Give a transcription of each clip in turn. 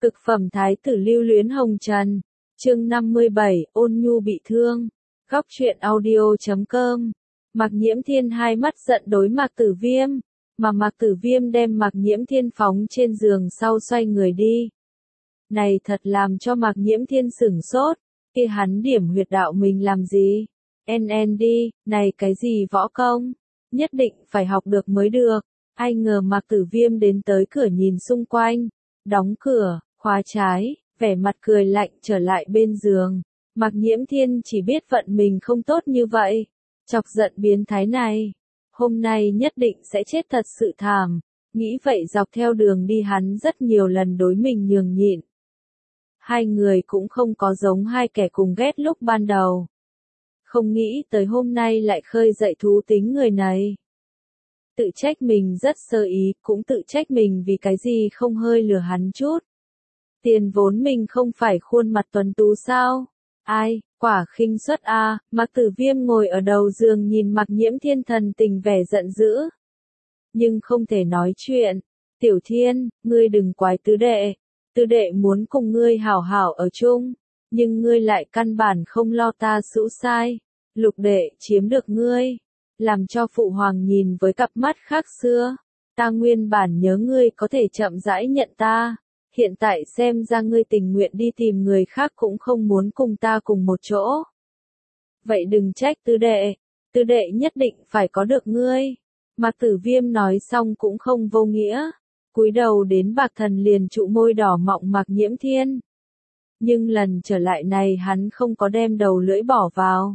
Cực phẩm thái tử lưu luyến hồng trần. Chương 57, ôn nhu bị thương. Góc truyện audio.com. Mạc Nhiễm Thiên hai mắt giận đối Mạc Tử Viêm, mà Mạc Tử Viêm đem Mạc Nhiễm Thiên phóng trên giường sau xoay người đi. Này thật làm cho Mạc Nhiễm Thiên sửng sốt, kia hắn điểm huyệt đạo mình làm gì? NND, này cái gì võ công? Nhất định phải học được mới được. Ai ngờ Mạc Tử Viêm đến tới cửa nhìn xung quanh, đóng cửa, khóa trái, vẻ mặt cười lạnh trở lại bên giường. Mạc Nhiễm Thiên chỉ biết vận mình không tốt như vậy, chọc giận biến thái này, hôm nay nhất định sẽ chết thật sự thảm. Nghĩ vậy dọc theo đường đi hắn rất nhiều lần đối mình nhường nhịn. Hai người cũng không có giống hai kẻ cùng ghét lúc ban đầu. Không nghĩ tới hôm nay lại khơi dậy thú tính người này. Tự trách mình rất sơ ý, cũng tự trách mình vì cái gì không hơi lừa hắn chút. Tiền vốn mình không phải khuôn mặt tuấn tú sao? Ai, quả khinh suất a. Mạc Tử Viêm ngồi ở đầu giường nhìn Mạc Nhiễm Thiên thần tình vẻ giận dữ. Nhưng không thể nói chuyện. Tiểu Thiên, ngươi đừng quái tứ đệ. Tứ đệ muốn cùng ngươi hảo hảo ở chung. Nhưng ngươi lại căn bản không lo ta sũ sai. Lục đệ chiếm được ngươi. Làm cho phụ hoàng nhìn với cặp mắt khác xưa. Ta nguyên bản nhớ ngươi có thể chậm rãi nhận ta. Hiện tại xem ra ngươi tình nguyện đi tìm người khác cũng không muốn cùng ta cùng một chỗ. Vậy đừng trách tứ đệ nhất định phải có được ngươi. Mạc Tử Viêm nói xong cũng không vô nghĩa. Cúi đầu đến Bạc Thần liền trụ môi đỏ mọng Mạc Nhiễm Thiên. Nhưng lần trở lại này hắn không có đem đầu lưỡi bỏ vào.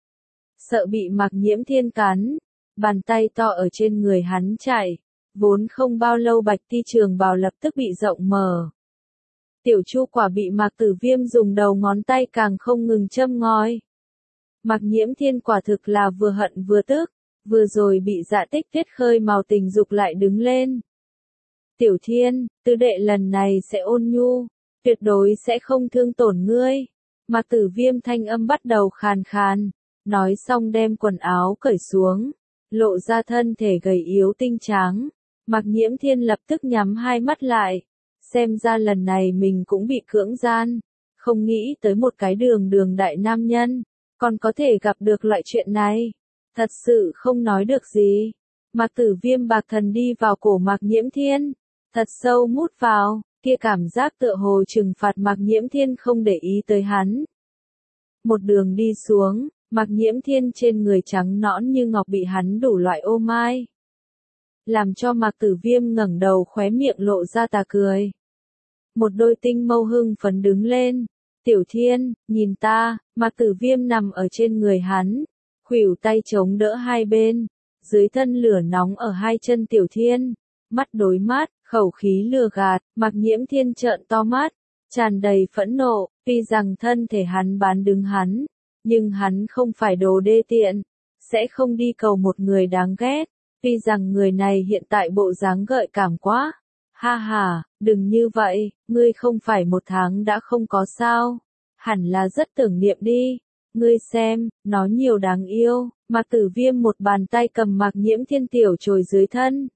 Sợ bị Mạc Nhiễm Thiên cắn, bàn tay to ở trên người hắn chạy, vốn không bao lâu bạch ti trường bào lập tức bị rộng mở. Tiểu Chu Quả bị Mạc Tử Viêm dùng đầu ngón tay càng không ngừng châm ngòi. Mạc Nhiễm Thiên quả thực là vừa hận vừa tức, vừa rồi bị Dạ Tích Tuyết khơi mào tình dục lại đứng lên. Tiểu Thiên, tứ đệ lần này sẽ ôn nhu, tuyệt đối sẽ không thương tổn ngươi. Mạc Tử Viêm thanh âm bắt đầu khàn khàn. Nói xong đem quần áo cởi xuống, lộ ra thân thể gầy yếu tinh tráng. Mạc Nhiễm Thiên lập tức nhắm hai mắt lại, xem ra lần này mình cũng bị cưỡng gian, không nghĩ tới một cái đường đại nam nhân, còn có thể gặp được loại chuyện này, thật sự không nói được gì. Mạc Tử Viêm Bạc Thần đi vào cổ Mạc Nhiễm Thiên, thật sâu mút vào, kia cảm giác tựa hồ trừng phạt Mạc Nhiễm Thiên không để ý tới hắn. Một đường đi xuống, Mạc Nhiễm Thiên trên người trắng nõn như ngọc bị hắn đủ loại ô mai. Làm cho Mạc Tử Viêm ngẩng đầu khóe miệng lộ ra tà cười. Một đôi tinh mâu hưng phấn đứng lên. Tiểu Thiên, nhìn ta. Mạc Tử Viêm nằm ở trên người hắn, khuỷu tay chống đỡ hai bên, dưới thân lửa nóng ở hai chân Tiểu Thiên, mắt đối mắt, khẩu khí lừa gạt. Mạc Nhiễm Thiên trợn to mắt, tràn đầy phẫn nộ, tuy rằng thân thể hắn bán đứng hắn. Nhưng hắn không phải đồ đê tiện, sẽ không đi cầu một người đáng ghét, tuy rằng người này hiện tại bộ dáng gợi cảm quá. Ha ha, đừng như vậy, ngươi không phải 1 tháng đã không có sao, hẳn là rất tưởng niệm đi, ngươi xem, nó nhiều đáng yêu. Mạc Tử Viêm một bàn tay cầm Mạc Nhiễm Thiên tiểu chồi dưới thân.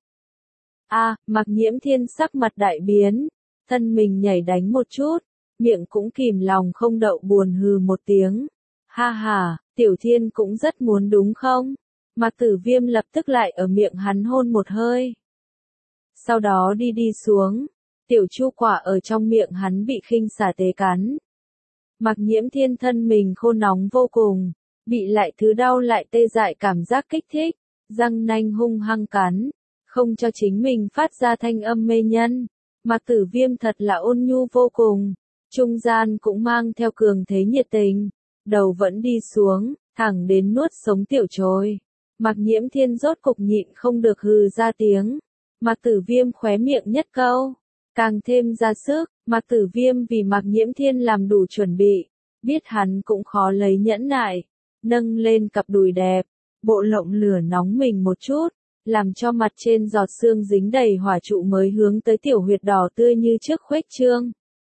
Mạc Nhiễm Thiên sắc mặt đại biến, thân mình nhảy đánh một chút, miệng cũng kìm lòng không đậu buồn hừ một tiếng. Ha ha, Tiểu Thiên cũng rất muốn đúng không? Mạc Tử Viêm lập tức lại ở miệng hắn hôn một hơi. Sau đó đi xuống, Tiểu Chu Quả ở trong miệng hắn bị khinh xả tế cắn. Mạc Nhiễm Thiên thân mình khô nóng vô cùng, bị lại thứ đau lại tê dại cảm giác kích thích, răng nanh hung hăng cắn, không cho chính mình phát ra thanh âm mê nhân. Mạc Tử Viêm thật là ôn nhu vô cùng, trung gian cũng mang theo cường thế nhiệt tình. Đầu vẫn đi xuống, thẳng đến nuốt sống tiểu chồi. Mạc Nhiễm Thiên rốt cục nhịn không được hừ ra tiếng. Mạc Tử Viêm khóe miệng nhất câu, càng thêm ra sức. Mạc Tử Viêm vì Mạc Nhiễm Thiên làm đủ chuẩn bị, biết hắn cũng khó lấy nhẫn nại, nâng lên cặp đùi đẹp, bộ lộng lửa nóng mình một chút, làm cho mặt trên giọt sương dính đầy hỏa trụ mới hướng tới tiểu huyệt đỏ tươi như trước khuếch trương.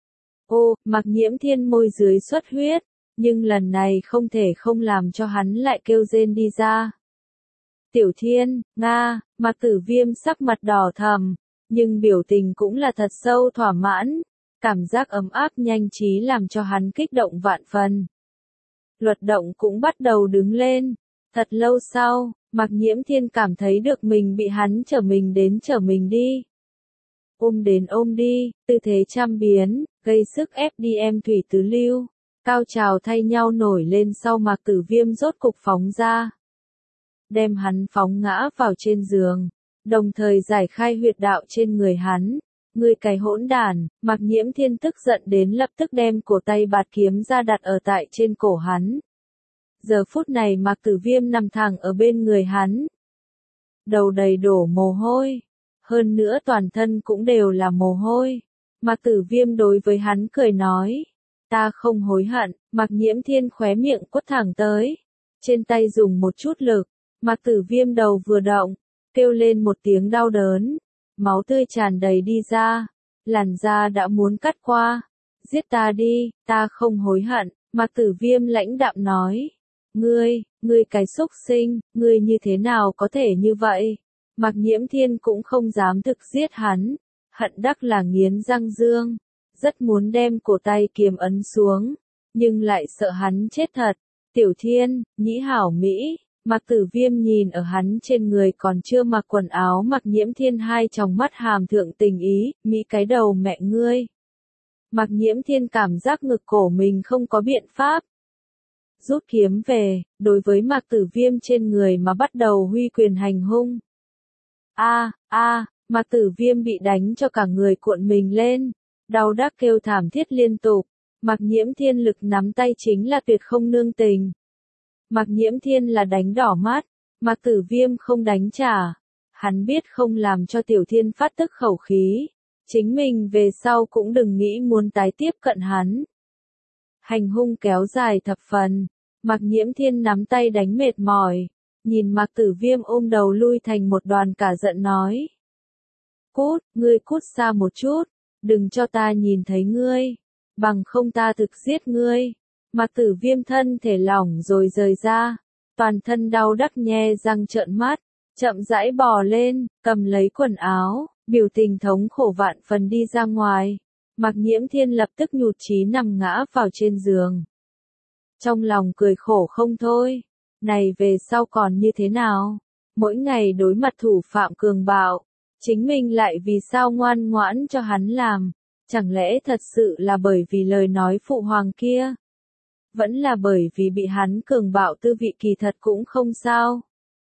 Ô, Mạc Nhiễm Thiên môi dưới xuất huyết. Nhưng lần này không thể không làm cho hắn lại kêu rên đi ra. Tiểu Thiên, Nga, Mạc Tử Viêm sắc mặt đỏ thầm, nhưng biểu tình cũng là thật sâu thỏa mãn. Cảm giác ấm áp nhanh trí làm cho hắn kích động vạn phần. Luật động cũng bắt đầu đứng lên. Thật lâu sau, Mạc Nhiễm Thiên cảm thấy được mình bị hắn chở mình đến chở mình đi. Ôm đến ôm đi, tư thế trăm biến, gây sức ép đi em thủy tứ lưu. Cao trào thay nhau nổi lên sau Mạc Tử Viêm rốt cục phóng ra. Đem hắn phóng ngã vào trên giường, đồng thời giải khai huyệt đạo trên người hắn. Ngươi cái hỗn đản, Mạc Nhiễm Thiên tức giận đến lập tức đem cổ tay bạt kiếm ra đặt ở tại trên cổ hắn. Giờ phút này Mạc Tử Viêm nằm thẳng ở bên người hắn. Đầu đầy đổ mồ hôi. Hơn nữa toàn thân cũng đều là mồ hôi. Mạc Tử Viêm đối với hắn cười nói. Ta không hối hận. Mạc Nhiễm Thiên khóe miệng quất thẳng tới. Trên tay dùng một chút lực. Mạc Tử Viêm đầu vừa động. Kêu lên một tiếng đau đớn. Máu tươi tràn đầy đi ra. Làn da đã muốn cắt qua. Giết ta đi, ta không hối hận. Mạc Tử Viêm lãnh đạm nói. Ngươi cái xúc sinh, ngươi như thế nào có thể như vậy? Mạc Nhiễm Thiên cũng không dám thực giết hắn. Hận đắc là nghiến răng dương. Rất muốn đem cổ tay kiềm ấn xuống. Nhưng lại sợ hắn chết thật. Tiểu Thiên, nhĩ hảo Mỹ. Mạc Tử Viêm nhìn ở hắn trên người còn chưa mặc quần áo Mạc Nhiễm Thiên hai tròng mắt hàm thượng tình ý, Mỹ cái đầu mẹ ngươi. Mạc Nhiễm Thiên cảm giác ngực cổ mình không có biện pháp. Rút kiếm về, đối với Mạc Tử Viêm trên người mà bắt đầu huy quyền hành hung. Mạc Tử Viêm bị đánh cho cả người cuộn mình lên, đau đớn kêu thảm thiết liên tục. Mạc Nhiễm Thiên lực nắm tay chính là tuyệt không nương tình. Mạc Nhiễm Thiên là đánh đỏ mắt, Mạc Tử Viêm không đánh trả. Hắn biết không làm cho Tiểu Thiên phát tức khẩu khí, chính mình về sau cũng đừng nghĩ muốn tái tiếp cận hắn. Hành hung kéo dài thập phần, Mạc Nhiễm Thiên nắm tay đánh mệt mỏi, nhìn Mạc Tử Viêm ôm đầu lui thành một đoàn cả giận nói. Ngươi cút xa một chút, đừng cho ta nhìn thấy ngươi, bằng không ta thực giết ngươi. Mạc Tử Viêm thân thể lỏng rồi rời ra, toàn thân đau đắc nhe răng trợn mắt, chậm rãi bò lên, cầm lấy quần áo, biểu tình thống khổ vạn phần đi ra ngoài. Mạc Nhiễm Thiên lập tức nhụt chí nằm ngã vào trên giường. Trong lòng cười khổ không thôi, này về sau còn như thế nào? Mỗi ngày đối mặt thủ phạm cường bạo, chính mình lại vì sao ngoan ngoãn cho hắn làm? Chẳng lẽ thật sự là bởi vì lời nói phụ hoàng kia? Vẫn là bởi vì bị hắn cường bạo tư vị kỳ thật cũng không sao.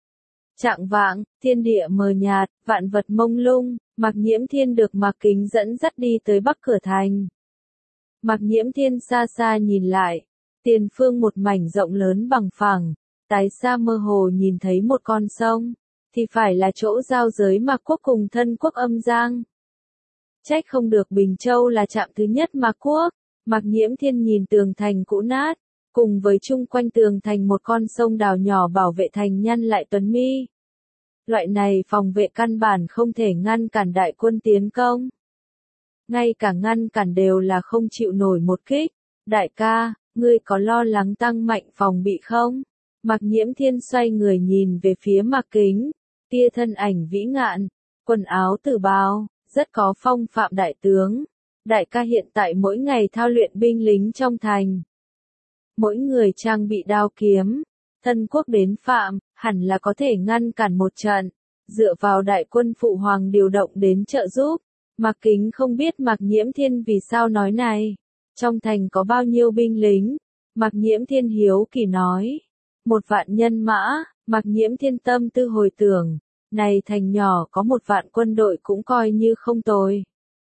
Trạng vạng, thiên địa mờ nhạt, vạn vật mông lung, Mạc Nhiễm Thiên được Mạc Kính dẫn dắt đi tới Bắc Cửa Thành. Mạc Nhiễm Thiên xa xa nhìn lại, tiền phương một mảnh rộng lớn bằng phẳng, tái xa mơ hồ nhìn thấy một con sông, thì phải là chỗ giao giới Mạc Quốc cùng Thân Quốc Âm Giang. Trách không được Bình Châu là trạm thứ nhất Mạc Quốc. Mạc Nhiễm Thiên nhìn tường thành cũ nát, cùng với chung quanh tường thành một con sông đào nhỏ bảo vệ thành nhăn lại tuấn mi. Loại này phòng vệ căn bản không thể ngăn cản đại quân tiến công. Ngay cả ngăn cản đều là không chịu nổi một kích. Đại ca, ngươi có lo lắng tăng mạnh phòng bị không? Mạc Nhiễm Thiên xoay người nhìn về phía Mạc Kính, tia thân ảnh vĩ ngạn, quần áo tử bào, rất có phong phạm đại tướng. Đại ca hiện tại mỗi ngày thao luyện binh lính trong thành. Mỗi người trang bị đao kiếm, Thân Quốc đến phạm, hẳn là có thể ngăn cản một trận, dựa vào đại quân phụ hoàng điều động đến trợ giúp. Mạc Kính không biết Mạc Nhiễm Thiên vì sao nói này. Trong thành có bao nhiêu binh lính? Mạc Nhiễm Thiên hiếu kỳ nói. 1.000 nhân mã. Mạc Nhiễm Thiên tâm tư hồi tưởng, này thành nhỏ có 1.000 quân đội cũng coi như không tồi.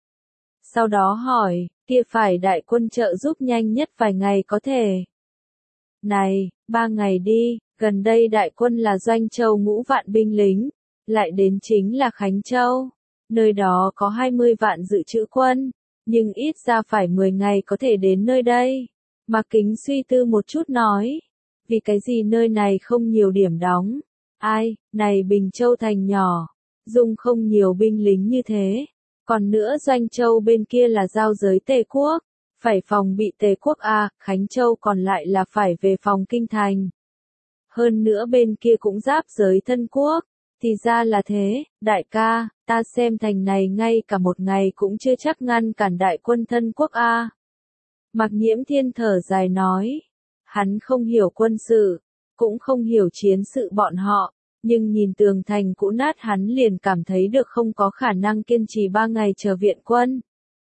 Sau đó hỏi, kia phải đại quân trợ giúp nhanh nhất vài ngày có thể. Này, 3 ngày đi, gần đây đại quân là Doanh Châu 5.000 binh lính, lại đến chính là Khánh Châu. Nơi đó có 20.000 dự trữ quân, nhưng ít ra phải 10 ngày có thể đến nơi đây. Mạc Kính suy tư một chút nói, vì cái gì nơi này không nhiều điểm đóng? Này Bình Châu thành nhỏ, dùng không nhiều binh lính như thế. Còn nữa Doanh Châu bên kia là giao giới Tề Quốc, phải phòng bị Tề Quốc Khánh Châu còn lại là phải về phòng Kinh Thành. Hơn nữa bên kia cũng giáp giới Thân Quốc, Thì ra là thế, đại ca, ta xem thành này ngay cả một ngày cũng chưa chắc ngăn cản đại quân thân quốc a. Mạc Nhiễm Thiên thở dài nói, hắn không hiểu quân sự, cũng không hiểu chiến sự bọn họ, nhưng nhìn tường thành cũ nát hắn liền cảm thấy được không có khả năng kiên trì 3 ngày chờ viện quân.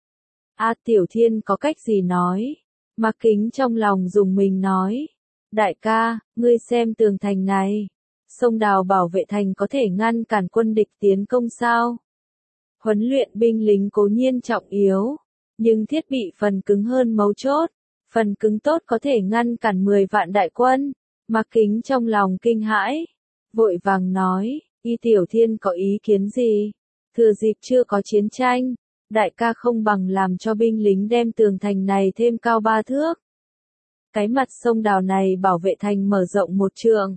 A Tiểu Thiên có cách gì nói? Mạc Kính trong lòng dùng mình nói, đại ca, ngươi xem tường thành này, sông đào bảo vệ thành có thể ngăn cản quân địch tiến công sao? Huấn luyện binh lính cố nhiên trọng yếu, nhưng thiết bị phần cứng hơn mấu chốt, phần cứng tốt có thể ngăn cản 10 vạn đại quân. Mạc Kính trong lòng kinh hãi, vội vàng nói, Y Tiểu Thiên có ý kiến gì? Thừa dịp chưa có chiến tranh, đại ca không bằng làm cho binh lính đem tường thành này thêm cao 3 thước. Cái mặt sông đào này bảo vệ thành mở rộng 1 trượng,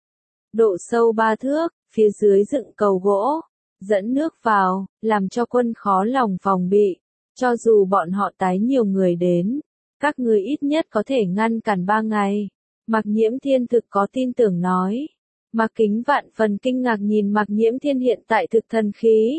độ sâu 3 thước, phía dưới dựng cầu gỗ, dẫn nước vào, làm cho quân khó lòng phòng bị. Cho dù bọn họ tái nhiều người đến, các ngươi ít nhất có thể ngăn cản 3 ngày. Mạc Nhiễm Thiên thực có tin tưởng nói. Mạc Kính vạn phần kinh ngạc nhìn Mạc Nhiễm Thiên hiện tại thực thần khí.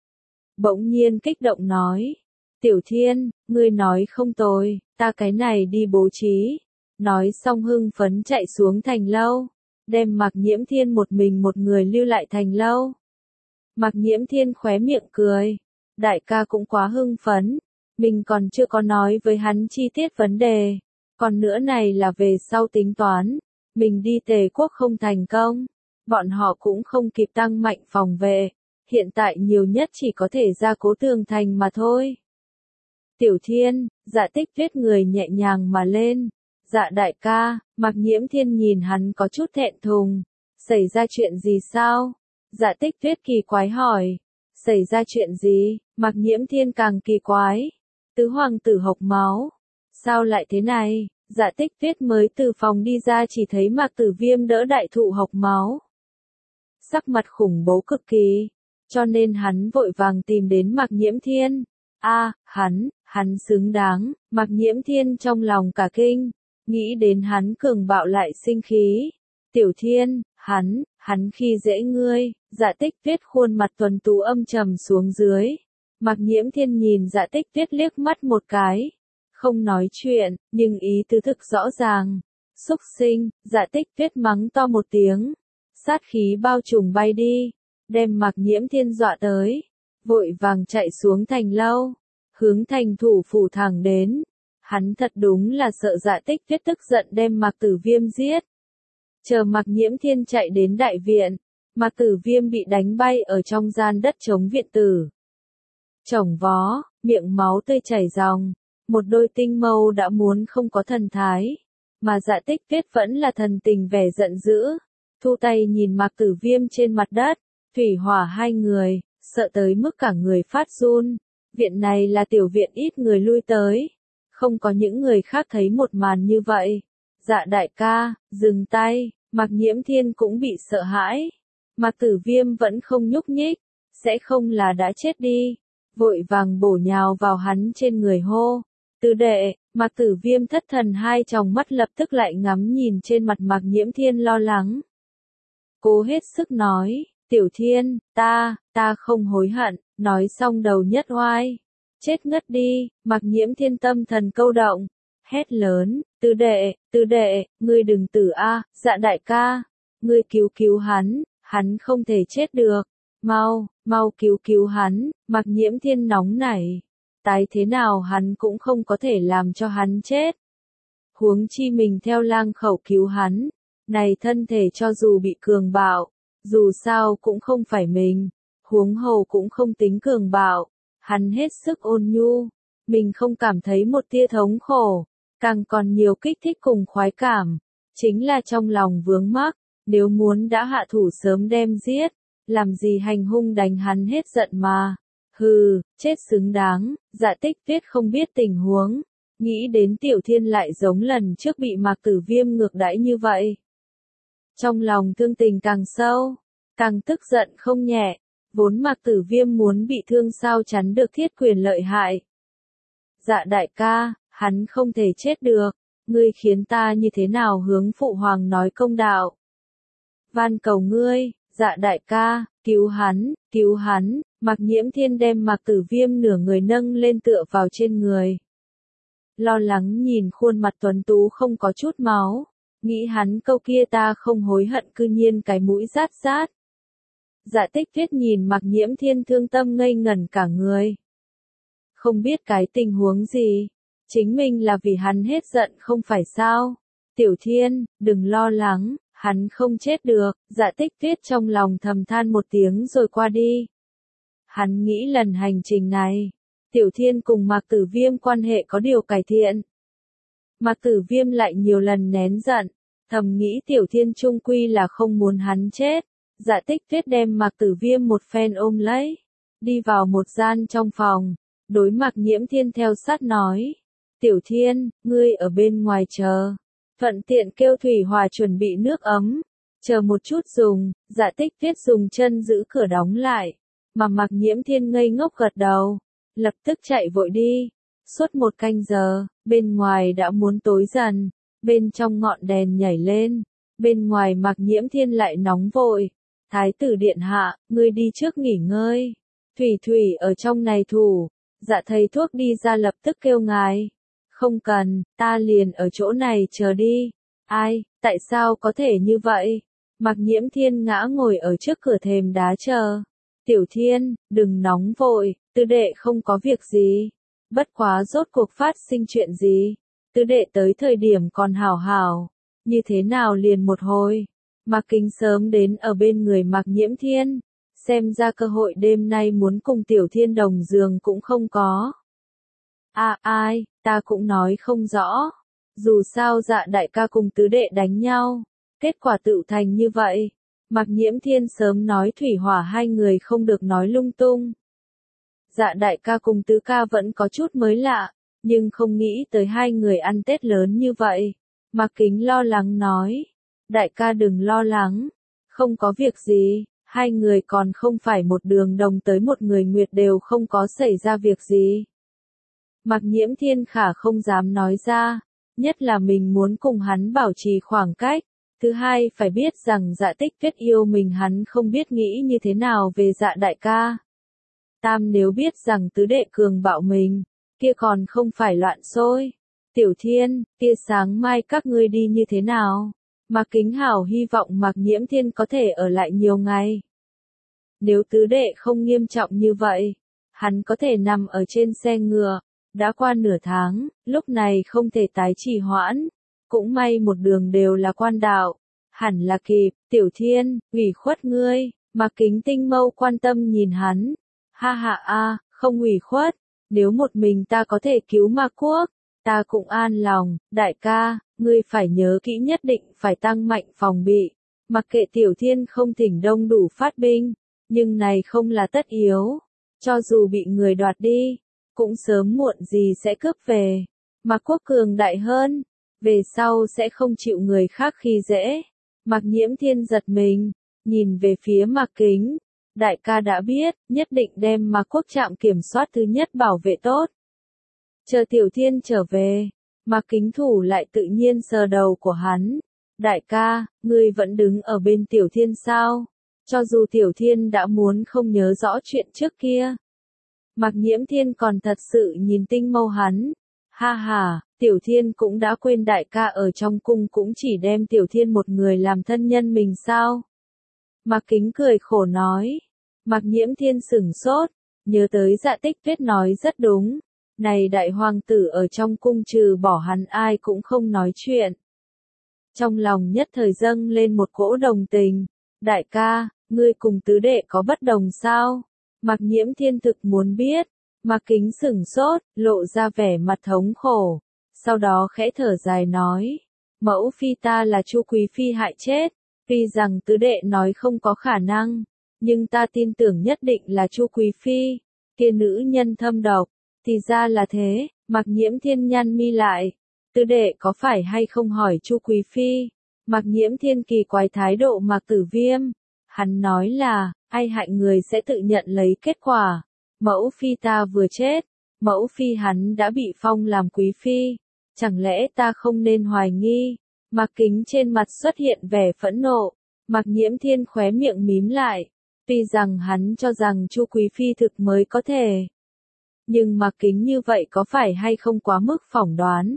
Bỗng nhiên kích động nói, Tiểu Thiên, ngươi nói không tồi, ta cái này đi bố trí. Nói xong hưng phấn chạy xuống thành lâu, đem Mạc Nhiễm Thiên một mình một người lưu lại thành lâu. Mạc Nhiễm Thiên khóe miệng cười, đại ca cũng quá hưng phấn, mình còn chưa có nói với hắn chi tiết vấn đề, còn nữa này là về sau tính toán, mình đi Tề quốc không thành công, bọn họ cũng không kịp tăng mạnh phòng vệ, hiện tại nhiều nhất chỉ có thể ra cố tường thành mà thôi. Tiểu Thiên, Dạ Tích Tuyết người nhẹ nhàng mà lên, dạ đại ca. Mạc Nhiễm Thiên nhìn hắn có chút thẹn thùng, xảy ra chuyện gì sao? Dạ Tích Tuyết kỳ quái hỏi, xảy ra chuyện gì? Mạc Nhiễm Thiên càng kỳ quái, tứ hoàng tử hộc máu, sao lại thế này? Dạ Tích Tuyết mới từ phòng đi ra chỉ thấy Mạc Tử Viêm đỡ đại thụ hộc máu, sắc mặt khủng bố cực kỳ, cho nên hắn vội vàng tìm đến Mạc Nhiễm Thiên. A, hắn xứng đáng. Mạc Nhiễm Thiên trong lòng cả kinh, nghĩ đến hắn cường bạo lại sinh khí. Tiểu Thiên, hắn khi dễ ngươi. Dạ Tích Tuyết khuôn mặt tuấn tú âm trầm xuống dưới. Mạc Nhiễm Thiên nhìn Dạ Tích Tuyết liếc mắt một cái, không nói chuyện, nhưng ý tứ thực rõ ràng. Xúc sinh. Dạ Tích Tuyết mắng to một tiếng, sát khí bao trùm bay đi, đem Mạc Nhiễm Thiên dọa tới, vội vàng chạy xuống thành lâu, hướng thành thủ phủ thẳng đến. Hắn thật đúng là sợ Dạ Tích Tuyết tức giận đem Mạc Tử Viêm giết. Chờ Mạc Nhiễm Thiên chạy đến đại viện, Mạc Tử Viêm bị đánh bay ở trong gian đất chống viện tử. Chổng vó, miệng máu tươi chảy ròng, một đôi tinh mâu đã muốn không có thần thái, mà Dạ Tích Tuyết vẫn là thần tình vẻ giận dữ, thu tay nhìn Mạc Tử Viêm trên mặt đất, thủy hỏa hai người, sợ tới mức cả người phát run. Viện này là tiểu viện ít người lui tới, không có những người khác thấy một màn như vậy. Dạ đại ca, dừng tay. Mạc Nhiễm Thiên cũng bị sợ hãi. Mạc Tử Viêm vẫn không nhúc nhích, sẽ không là đã chết đi. Vội vàng bổ nhào vào hắn trên người hô, Tứ đệ. Mạc Tử Viêm thất thần, hai tròng mắt lập tức lại ngắm nhìn trên mặt Mạc Nhiễm Thiên lo lắng. Cố hết sức nói, Tiểu Thiên, ta không hối hận. Nói xong đầu nhất oai, chết ngất đi. Mạc Nhiễm Thiên tâm thần câu động, hét lớn, Tứ đệ, ngươi đừng tử a. Dạ đại ca, ngươi cứu hắn không thể chết được, mau cứu hắn. Mạc Nhiễm Thiên nóng nảy, tái thế nào hắn cũng không có thể làm cho hắn chết. Huống chi mình theo lang khẩu cứu hắn, này thân thể cho dù bị cường bạo, dù sao cũng không phải mình, huống hồ cũng không tính cường bạo, hắn hết sức ôn nhu, mình không cảm thấy một tia thống khổ, càng còn nhiều kích thích cùng khoái cảm, chính là trong lòng vướng mắc, nếu muốn đã hạ thủ sớm đem giết, làm gì hành hung đánh hắn hết giận mà. Hừ, chết xứng đáng. Dạ Tích Tuyết không biết tình huống, nghĩ đến Tiểu Thiên lại giống lần trước bị Mạc Tử Viêm ngược đãi như vậy. Trong lòng thương tình càng sâu, càng tức giận không nhẹ, vốn Mạc Tử Viêm muốn bị thương sao chắn được thiết quyền lợi hại. Dạ đại ca, hắn không thể chết được, ngươi khiến ta như thế nào hướng phụ hoàng nói công đạo. Van cầu ngươi. Dạ đại ca, cứu hắn, Mạc Nhiễm Thiên đem Mạc Tử Viêm nửa người nâng lên tựa vào trên người. Lo lắng nhìn khuôn mặt tuấn tú không có chút máu, nghĩ hắn câu kia ta không hối hận cư nhiên cái mũi rát rát. Dạ Tích Tuyết nhìn Mạc Nhiễm Thiên thương tâm ngây ngẩn cả người. Không biết cái tình huống gì, chính mình là vì hắn hết giận không phải sao? Tiểu Thiên, đừng lo lắng, hắn không chết được. Dạ Tích Tuyết trong lòng thầm than một tiếng rồi qua đi. Hắn nghĩ lần hành trình này, Tiểu Thiên cùng Mạc Tử Viêm quan hệ có điều cải thiện. Mạc Tử Viêm lại nhiều lần nén giận, thầm nghĩ Tiểu Thiên chung quy là không muốn hắn chết. Dạ Tích Tuyết đem Mạc Tử Viêm một phen ôm lấy, đi vào một gian trong phòng, đối Mạc Nhiễm Thiên theo sát nói. Tiểu Thiên, ngươi ở bên ngoài chờ, thuận tiện kêu Thủy Hòa chuẩn bị nước ấm, chờ một chút dùng. Dạ Tích Tuyết dùng chân giữ cửa đóng lại, mà Mạc Nhiễm Thiên ngây ngốc gật đầu, lập tức chạy vội đi. Suốt một canh giờ, bên ngoài đã muốn tối dần, bên trong ngọn đèn nhảy lên, bên ngoài Mạc Nhiễm Thiên lại nóng vội. Thái tử điện hạ, ngươi đi trước nghỉ ngơi. Thủy Thủy ở trong này thủ. Dạ thầy thuốc đi ra lập tức kêu ngài. Không cần, ta liền ở chỗ này chờ đi. Ai, tại sao có thể như vậy? Mạc Nhiễm Thiên ngã ngồi ở trước cửa thềm đá chờ. Tiểu Thiên, đừng nóng vội, tứ đệ không có việc gì. Bất quá rốt cuộc phát sinh chuyện gì? Tứ đệ tới thời điểm còn hảo hảo. Như thế nào liền một hồi? Mạc Kính sớm đến ở bên người Mạc Nhiễm Thiên, xem ra cơ hội đêm nay muốn cùng Tiểu Thiên đồng giường cũng không có. Ai, ta cũng nói không rõ. Dù sao Dạ đại ca cùng tứ đệ đánh nhau, kết quả tựu thành như vậy. Mạc Nhiễm Thiên sớm nói Thủy Hỏa hai người không được nói lung tung. Dạ đại ca cùng tứ ca vẫn có chút mới lạ, nhưng không nghĩ tới hai người ăn Tết lớn như vậy. Mạc Kính lo lắng nói. Đại ca đừng lo lắng, không có việc gì, hai người còn không phải một đường đồng tới một người nguyệt đều không có xảy ra việc gì. Mạc Nhiễm Thiên khả không dám nói ra, nhất là mình muốn cùng hắn bảo trì khoảng cách. Thứ hai phải biết rằng Dạ Tích Tuyết yêu mình hắn không biết nghĩ như thế nào về Dạ đại ca. Tam nếu biết rằng tứ đệ cường bạo mình, kia còn không phải loạn xôi. Tiểu Thiên, kia sáng mai các ngươi đi như thế nào? Mạc Kính Hảo hy vọng Mạc Nhiễm Thiên có thể ở lại nhiều ngày. Nếu tứ đệ không nghiêm trọng như vậy, hắn có thể nằm ở trên xe ngựa. Đã qua nửa tháng, lúc này không thể tái trì hoãn. Cũng may một đường đều là quan đạo. Hẳn là kịp. Tiểu Thiên, ủy khuất ngươi. Mạc Kính tinh mâu quan tâm nhìn hắn. Ha ha không ủy khuất. Nếu một mình ta có thể cứu Mạc Quốc, ta cũng an lòng. Đại ca, ngươi phải nhớ kỹ nhất định phải tăng mạnh phòng bị. Mặc kệ Tiểu Thiên không thỉnh đông đủ phát binh, nhưng này không là tất yếu. Cho dù bị người đoạt đi, cũng sớm muộn gì sẽ cướp về. Mạc Quốc cường đại hơn, về sau sẽ không chịu người khác khi dễ. Mạc Nhiễm Thiên giật mình, nhìn về phía Mạc Kính. Đại ca đã biết, nhất định đem Mạc Quốc trạm kiểm soát thứ nhất bảo vệ tốt. Chờ Tiểu Thiên trở về. Mạc Kính thủ lại tự nhiên sờ đầu của hắn. Đại ca, ngươi vẫn đứng ở bên Tiểu Thiên sao? Cho dù Tiểu Thiên đã muốn không nhớ rõ chuyện trước kia. Mạc Nhiễm Thiên còn thật sự nhìn tinh mâu hắn. Ha ha, Tiểu Thiên cũng đã quên đại ca ở trong cung cũng chỉ đem Tiểu Thiên một người làm thân nhân mình sao? Mạc Kính cười khổ nói. Mạc Nhiễm Thiên sửng sốt, nhớ tới Dạ Tích Tuyết nói rất đúng. Này đại hoàng tử ở trong cung trừ bỏ hắn ai cũng không nói chuyện. Trong lòng nhất thời dâng lên một cỗ đồng tình. Đại ca, ngươi cùng tứ đệ có bất đồng sao? Mạc Nhiễm Thiên thực muốn biết. Mạc Kính sửng sốt, lộ ra vẻ mặt thống khổ. Sau đó khẽ thở dài nói. Mẫu phi ta là Chu Quý Phi hại chết. Tuy rằng tứ đệ nói không có khả năng, nhưng ta tin tưởng nhất định là Chu Quý Phi. Kia nữ nhân thâm độc. Thì ra là thế. Mạc Nhiễm Thiên nhăn mi lại. Tứ đệ có phải hay không hỏi Chu Quý Phi? Mạc Nhiễm Thiên kỳ quái thái độ Mạc Tử Viêm. Hắn nói là, ai hại người sẽ tự nhận lấy kết quả. Mẫu phi ta vừa chết, mẫu phi hắn đã bị phong làm quý phi. Chẳng lẽ ta không nên hoài nghi? Mạc Kính trên mặt xuất hiện vẻ phẫn nộ. Mạc Nhiễm Thiên khóe miệng mím lại, tuy rằng hắn cho rằng Chu Quý Phi thực mới có thể. Nhưng Mạc Kính như vậy có phải hay không quá mức phỏng đoán?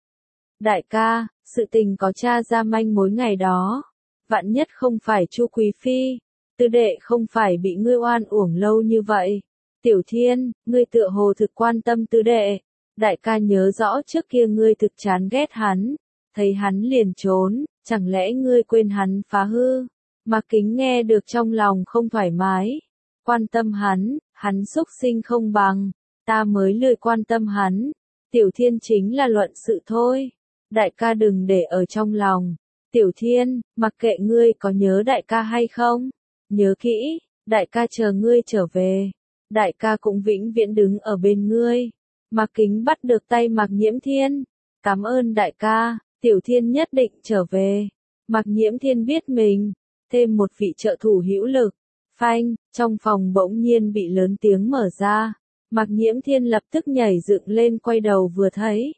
Đại ca, sự tình có tra ra manh mối ngày đó. Vạn nhất không phải Chu Quý Phi, Tư đệ không phải bị ngươi oan uổng lâu như vậy. Tiểu Thiên, ngươi tựa hồ thực quan tâm Tư đệ. Đại ca nhớ rõ trước kia ngươi thực chán ghét hắn, thấy hắn liền trốn, chẳng lẽ ngươi quên hắn phá hư? Mạc Kính nghe được trong lòng không thoải mái. Quan tâm hắn xúc sinh không bằng, ta mới lười quan tâm hắn. Tiểu Thiên chính là luận sự thôi. Đại ca đừng để ở trong lòng. Tiểu Thiên, mặc kệ ngươi có nhớ đại ca hay không, nhớ kỹ, đại ca chờ ngươi trở về. Đại ca cũng vĩnh viễn đứng ở bên ngươi. Mạc Kính bắt được tay Mạc Nhiễm Thiên. Cảm ơn đại ca, Tiểu Thiên nhất định trở về. Mạc Nhiễm Thiên biết mình, thêm một vị trợ thủ hữu lực. Phanh, trong phòng bỗng nhiên bị lớn tiếng mở ra. Mạc Nhiễm Thiên lập tức nhảy dựng lên quay đầu vừa thấy.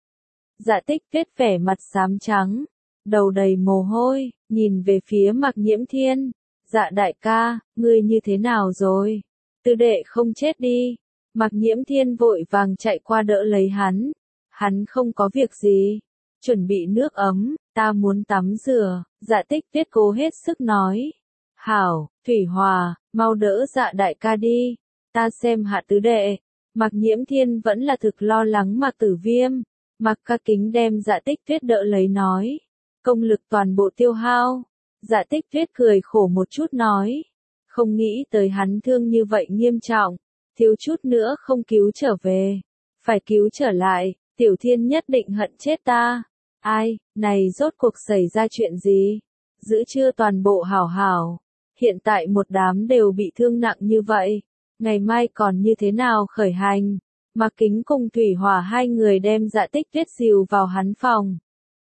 Dạ Tích Tuyết vẻ mặt xám trắng, đầu đầy mồ hôi, nhìn về phía Mạc Nhiễm Thiên. Dạ đại ca, ngươi như thế nào rồi? Tư đệ không chết đi. Mạc Nhiễm Thiên vội vàng chạy qua đỡ lấy hắn. Hắn không có việc gì. Chuẩn bị nước ấm, ta muốn tắm rửa. Dạ Tích Tuyết cố hết sức nói. Hảo, Thủy Hòa, mau đỡ dạ đại ca đi. Ta xem hạ tứ đệ. Mạc Nhiễm Thiên vẫn là thực lo lắng Mạc Tử Viêm. Mạc Ca Kính đem Dạ Tích Tuyết đỡ lấy nói. Công lực toàn bộ tiêu hao. Dạ Tích Tuyết cười khổ một chút nói. Không nghĩ tới hắn thương như vậy nghiêm trọng. Thiếu chút nữa không cứu trở về. Phải cứu trở lại, Tiểu Thiên nhất định hận chết ta. Ai, này rốt cuộc xảy ra chuyện gì? Giữ chưa toàn bộ hảo hảo. Hiện tại một đám đều bị thương nặng như vậy. Ngày mai còn như thế nào khởi hành? Mạc Kính cùng Thủy Hòa hai người đem Dạ Tích Tuyết dìu vào hắn phòng.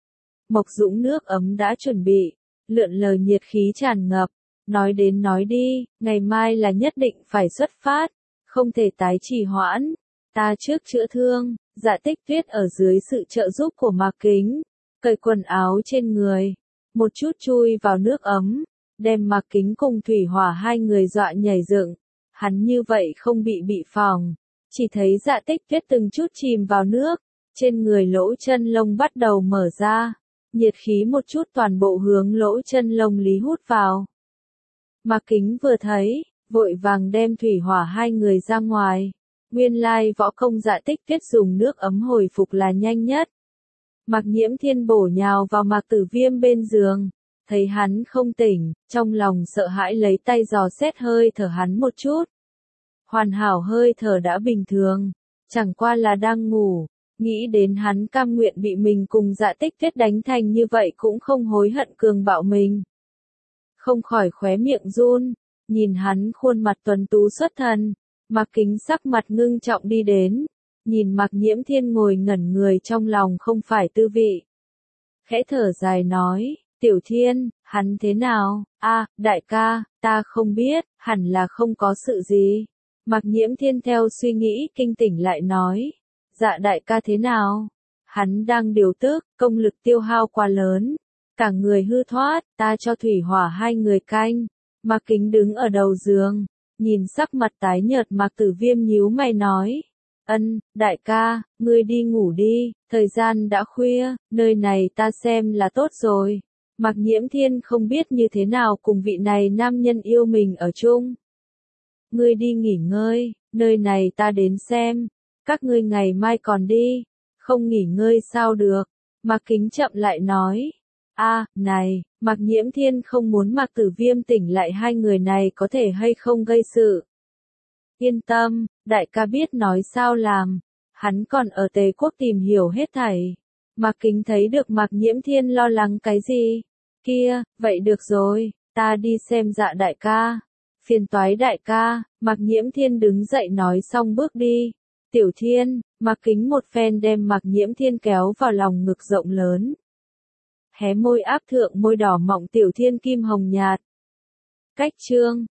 Mộc Dũng nước ấm đã chuẩn bị, lượn lờ nhiệt khí tràn ngập. Nói đến nói đi, ngày mai là nhất định phải xuất phát, không thể tái trì hoãn. Ta trước chữa thương. Dạ Tích Tuyết ở dưới sự trợ giúp của Mạc Kính, cởi quần áo trên người, một chút chui vào nước ấm, đem Mạc Kính cùng Thủy Hòa hai người dọa nhảy dựng. Hắn như vậy không bị phỏng, chỉ thấy Dạ Tích Tuyết từng chút chìm vào nước, trên người lỗ chân lông bắt đầu mở ra, nhiệt khí một chút toàn bộ hướng lỗ chân lông lý hút vào. Mạc Kính vừa thấy, vội vàng đem Thủy Hòa hai người ra ngoài. Nguyên lai võ công Dạ Tích Tuyết dùng nước ấm hồi phục là nhanh nhất. Mạc Nhiễm Thiên bổ nhào vào Mạc Tử Viêm bên giường, thấy hắn không tỉnh, trong lòng sợ hãi lấy tay dò xét hơi thở hắn một chút. Hoàn hảo hơi thở đã bình thường, chẳng qua là đang ngủ, nghĩ đến hắn cam nguyện bị mình cùng Dạ Tích Tuyết đánh thành như vậy cũng không hối hận cường bạo mình. Không khỏi khóe miệng run, nhìn hắn khuôn mặt tuấn tú xuất thần. Mạc Kính sắc mặt ngưng trọng đi đến, nhìn Mạc Nhiễm Thiên ngồi ngẩn người trong lòng không phải tư vị. Khẽ thở dài nói, Tiểu Thiên, hắn thế nào? Đại ca, ta không biết, hẳn là không có sự gì. Mạc Nhiễm Thiên theo suy nghĩ kinh tỉnh lại nói, dạ đại ca thế nào? Hắn đang điều tức, công lực tiêu hao quá lớn, cả người hư thoát, ta cho Thủy Hỏa hai người canh. Mạc Kính đứng ở đầu giường, nhìn sắc mặt tái nhợt Mạc Tử Viêm nhíu mày nói, đại ca, ngươi đi ngủ đi, thời gian đã khuya, nơi này ta xem là tốt rồi. Mạc Nhiễm Thiên không biết như thế nào cùng vị này nam nhân yêu mình ở chung. Ngươi đi nghỉ ngơi, nơi này ta đến xem, các ngươi ngày mai còn đi, không nghỉ ngơi sao được. Mạc Kính chậm lại nói, này, Mạc Nhiễm Thiên không muốn Mạc Tử Viêm tỉnh lại hai người này có thể hay không gây sự. Yên tâm, đại ca biết nói sao làm, hắn còn ở Tề Quốc tìm hiểu hết thảy. Mạc Kính thấy được Mạc Nhiễm Thiên lo lắng cái gì. Kia, vậy được rồi, ta đi xem Dạ đại ca. Phiền toái đại ca. Mạc Nhiễm Thiên đứng dậy nói xong bước đi. Tiểu Thiên, Mạc Kính một phen đem Mạc Nhiễm Thiên kéo vào lòng ngực rộng lớn. Hé môi áp thượng môi đỏ mọng Tiểu Thiên kim hồng nhạt. Cách chương